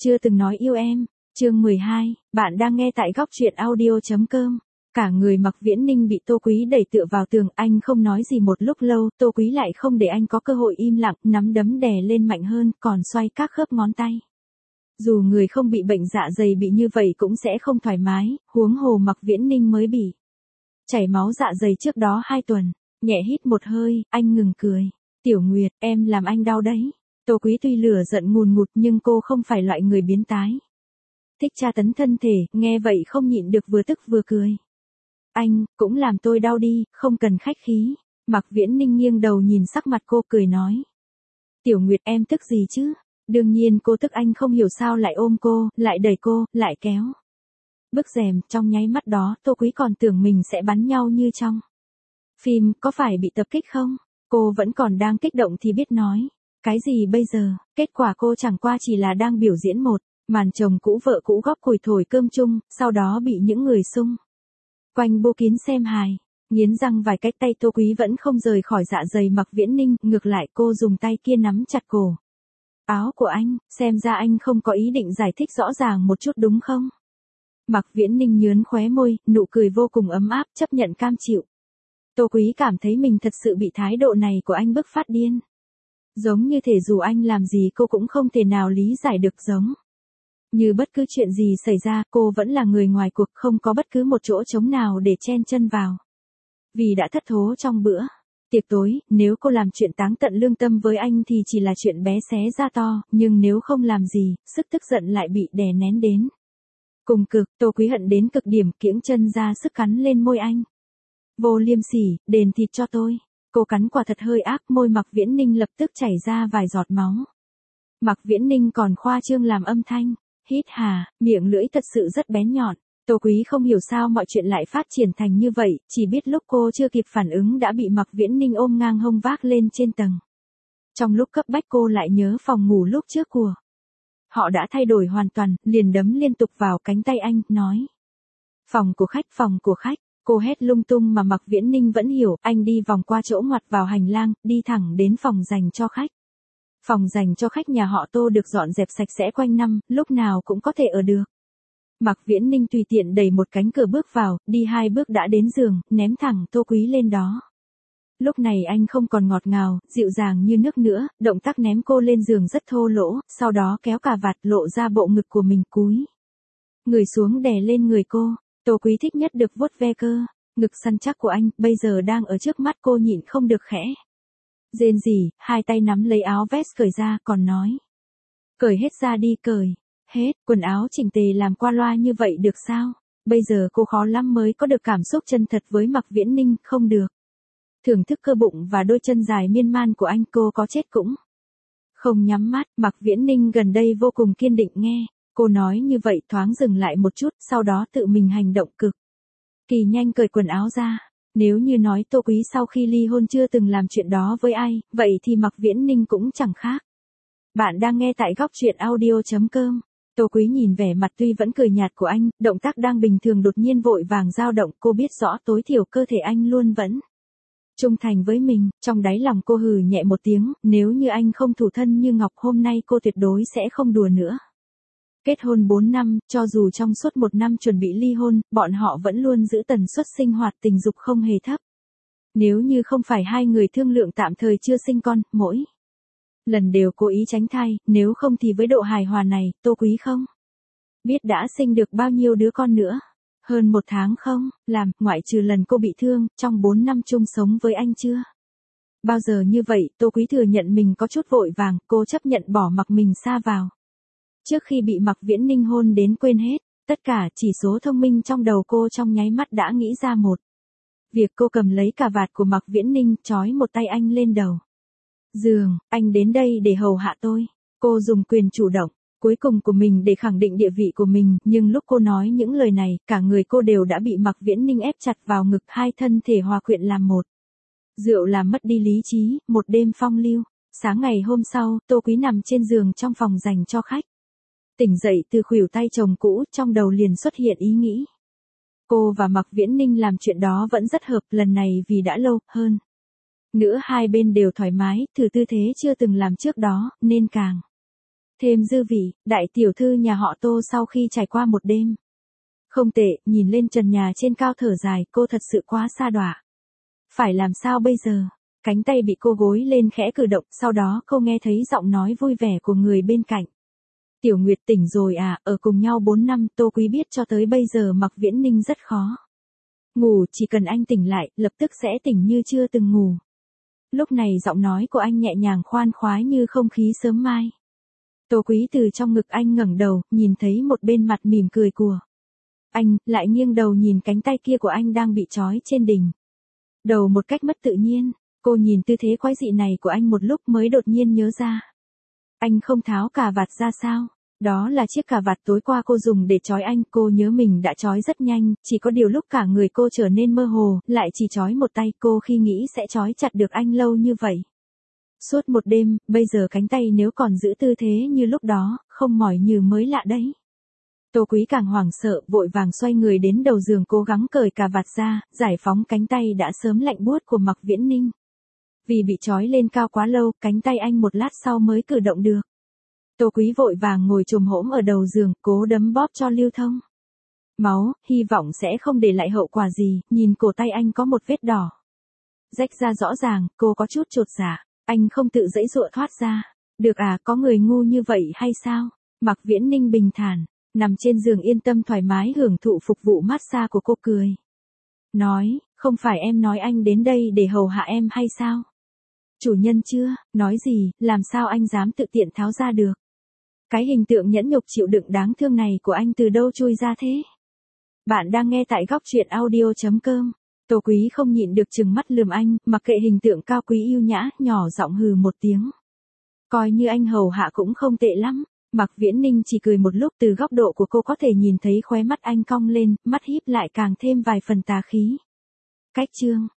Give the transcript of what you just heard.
Chưa từng nói yêu em, chương 12, bạn đang nghe tại góc truyện audio.com. Cả người Mạc Viễn Ninh bị Tô Quý đẩy tựa vào tường, anh không nói gì một lúc lâu, Tô Quý lại không để anh có cơ hội im lặng, nắm đấm đè lên mạnh hơn, còn xoay các khớp ngón tay. Dù người không bị bệnh dạ dày bị như vậy cũng sẽ không thoải mái, huống hồ Mạc Viễn Ninh mới bị chảy máu dạ dày trước đó 2 tuần. Nhẹ hít một hơi, anh ngừng cười. Tiểu Nguyệt, em làm anh đau đấy. Tô Quý tuy lửa giận ngùn ngụt nhưng cô không phải loại người biến tái thích tra tấn thân thể, nghe vậy không nhịn được vừa tức vừa cười. Anh, cũng làm tôi đau đi, không cần khách khí. Mạc Viễn Ninh nghiêng đầu nhìn sắc mặt cô cười nói. Tiểu Nguyệt, em tức gì chứ? Đương nhiên cô tức, anh không hiểu sao lại ôm cô, lại đẩy cô, lại kéo bức rèm. Trong nháy mắt đó Tô Quý còn tưởng mình sẽ bắn nhau như trong phim, có phải bị tập kích không? Cô vẫn còn đang kích động thì biết nói cái gì bây giờ, kết quả cô chẳng qua chỉ là đang biểu diễn một màn chồng cũ vợ cũ góp củi thổi cơm chung, sau đó bị những người xung quanh bô kín xem hài. Nghiến răng vài cách, tay Tô Quý vẫn không rời khỏi dạ dày Mạc Viễn Ninh, ngược lại cô dùng tay kia nắm chặt cổ áo của anh, xem ra anh không có ý định giải thích rõ ràng một chút đúng không? Mạc Viễn Ninh nhướn khóe môi, nụ cười vô cùng ấm áp, chấp nhận cam chịu. Tô Quý cảm thấy mình thật sự bị thái độ này của anh bức phát điên. Giống như thể dù anh làm gì cô cũng không thể nào lý giải được, giống như bất cứ chuyện gì xảy ra, cô vẫn là người ngoài cuộc, không có bất cứ một chỗ trống nào để chen chân vào. Vì đã thất thố trong bữa tiệc tối, nếu cô làm chuyện táng tận lương tâm với anh thì chỉ là chuyện bé xé ra to, nhưng nếu không làm gì, sức tức giận lại bị đè nén đến cùng cực. Tô Quý hận đến cực điểm, kiễng chân ra sức cắn lên môi anh. Vô liêm sỉ, đền thịt cho tôi. Cô cắn quả thật hơi ác, môi Mạc Viễn Ninh lập tức chảy ra vài giọt máu. Mạc Viễn Ninh còn khoa trương làm âm thanh, hít hà, miệng lưỡi thật sự rất bén nhọn. Tô Quý không hiểu sao mọi chuyện lại phát triển thành như vậy, chỉ biết lúc cô chưa kịp phản ứng đã bị Mạc Viễn Ninh ôm ngang hông vác lên trên tầng. Trong lúc cấp bách cô lại nhớ phòng ngủ lúc trước của họ đã thay đổi hoàn toàn, liền đấm liên tục vào cánh tay anh, nói. Phòng của khách, phòng của khách. Cô hét lung tung mà Mạc Viễn Ninh vẫn hiểu, anh đi vòng qua chỗ ngoặt vào hành lang, đi thẳng đến phòng dành cho khách. Phòng dành cho khách nhà họ Tô được dọn dẹp sạch sẽ quanh năm, lúc nào cũng có thể ở được. Mạc Viễn Ninh tùy tiện đẩy một cánh cửa bước vào, đi 2 bước đã đến giường, ném thẳng Tô Quý lên đó. Lúc này anh không còn ngọt ngào, dịu dàng như nước nữa, động tác ném cô lên giường rất thô lỗ, sau đó kéo cà vạt lộ ra bộ ngực của mình, cúi người xuống đè lên người cô. Tô Quý thích nhất được vuốt ve cơ ngực săn chắc của anh, bây giờ đang ở trước mắt cô, nhịn không được khẽ rên rỉ, hai tay nắm lấy áo vest cởi ra, còn nói. Cởi hết ra đi, cởi hết, quần áo chỉnh tề làm qua loa như vậy được sao? Bây giờ cô khó lắm mới có được cảm xúc chân thật với Mạc Viễn Ninh, không được thưởng thức cơ bụng và đôi chân dài miên man của anh, cô có chết cũng không nhắm mắt. Mạc Viễn Ninh gần đây vô cùng kiên định, nghe cô nói như vậy thoáng dừng lại một chút, sau đó tự mình hành động cực kỳ nhanh, cởi quần áo ra. Nếu như nói Tô Quý sau khi ly hôn chưa từng làm chuyện đó với ai, vậy thì Mạc Viễn Ninh cũng chẳng khác. Bạn đang nghe tại góc truyện audio.com. Tô Quý nhìn vẻ mặt tuy vẫn cười nhạt của anh, động tác đang bình thường đột nhiên vội vàng dao động, cô biết rõ tối thiểu cơ thể anh luôn vẫn trung thành với mình. Trong đáy lòng cô hừ nhẹ một tiếng, nếu như anh không thủ thân như ngọc, hôm nay cô tuyệt đối sẽ không đùa nữa. Kết hôn 4 năm, cho dù trong suốt 1 năm chuẩn bị ly hôn, bọn họ vẫn luôn giữ tần suất sinh hoạt tình dục không hề thấp. Nếu như không phải hai người thương lượng tạm thời chưa sinh con, mỗi lần đều cố ý tránh thai, nếu không thì với độ hài hòa này, Tô Quý không biết đã sinh được bao nhiêu đứa con nữa. Hơn 1 tháng không làm, ngoại trừ lần cô bị thương, trong 4 năm chung sống với anh chưa bao giờ như vậy. Tô Quý thừa nhận mình có chút vội vàng, cô chấp nhận bỏ mặc mình sa vào. Trước khi bị Mạc Viễn Ninh hôn đến quên hết tất cả, chỉ số thông minh trong đầu cô trong nháy mắt đã nghĩ ra một việc. Cô cầm lấy cà vạt của Mạc Viễn Ninh, trói một tay anh lên đầu giường. Anh đến đây để hầu hạ tôi. Cô dùng quyền chủ động cuối cùng của mình để khẳng định địa vị của mình, nhưng lúc cô nói những lời này, cả người cô đều đã bị Mạc Viễn Ninh ép chặt vào ngực, hai thân thể hòa quyện làm một. Rượu làm mất đi lý trí, một đêm phong lưu. Sáng ngày hôm sau, Tô Quý nằm trên giường trong phòng dành cho khách. Tỉnh dậy từ khuỷu tay chồng cũ, trong đầu liền xuất hiện ý nghĩ. Cô và Mạc Viễn Ninh làm chuyện đó vẫn rất hợp, lần này vì đã lâu hơn nữa hai bên đều thoải mái, thử tư thế chưa từng làm trước đó, nên càng Thêm dư vị, đại tiểu thư nhà họ Tô sau khi trải qua một đêm. Không tệ, nhìn lên trần nhà trên cao thở dài, cô thật sự quá sa đọa. Phải làm sao bây giờ? Cánh tay bị cô gối lên khẽ cử động, sau đó cô nghe thấy giọng nói vui vẻ của người bên cạnh. Tiểu Nguyệt tỉnh rồi à, ở cùng nhau 4 năm, Tô Quý biết cho tới bây giờ Mạc Viễn Ninh rất khó. Ngủ, chỉ cần anh tỉnh lại, lập tức sẽ tỉnh như chưa từng ngủ. Lúc này giọng nói của anh nhẹ nhàng khoan khoái như không khí sớm mai. Tô Quý từ trong ngực anh ngẩng đầu, nhìn thấy một bên mặt mỉm cười của anh, lại nghiêng đầu nhìn cánh tay kia của anh đang bị trói trên đỉnh đầu một cách mất tự nhiên. Cô nhìn tư thế quái dị này của anh một lúc mới đột nhiên nhớ ra. Anh không tháo cà vạt ra sao? Đó là chiếc cà vạt tối qua cô dùng để trói anh. Cô nhớ mình đã trói rất nhanh, chỉ có điều lúc cả người cô trở nên mơ hồ, lại chỉ trói một tay. Cô khi nghĩ sẽ trói chặt được anh lâu như vậy. Suốt một đêm, bây giờ cánh tay nếu còn giữ tư thế như lúc đó, không mỏi như mới lạ đấy. Tô Quý càng hoảng sợ, vội vàng xoay người đến đầu giường cố gắng cởi cà vạt ra, giải phóng cánh tay đã sớm lạnh buốt của Mạc Viễn Ninh. Vì bị trói lên cao quá lâu, cánh tay anh một lát sau mới cử động được. Tô Quý vội vàng ngồi chồm hổm ở đầu giường, cố đấm bóp cho lưu thông máu, hy vọng sẽ không để lại hậu quả gì. Nhìn cổ tay anh có một vết đỏ rách ra rõ ràng, cô có chút chột dạ. Anh không tự giãy giụa thoát ra. Được à, có người ngu như vậy hay sao? Mạc Viễn Ninh bình thản, nằm trên giường yên tâm thoải mái hưởng thụ phục vụ massage của cô cười. Nói, không phải em nói anh đến đây để hầu hạ em hay sao? Chủ nhân chưa, nói gì, làm sao anh dám tự tiện tháo ra được? Cái hình tượng nhẫn nhục chịu đựng đáng thương này của anh từ đâu chui ra thế? Bạn đang nghe tại góc truyện audio.com. Tô Quý không nhịn được trừng mắt lườm anh, mặc kệ hình tượng cao quý yêu nhã, nhỏ giọng hừ một tiếng. Coi như anh hầu hạ cũng không tệ lắm. Mạc Viễn Ninh chỉ cười một lúc, từ góc độ của cô có thể nhìn thấy khóe mắt anh cong lên, mắt híp lại càng thêm vài phần tà khí. Cách chương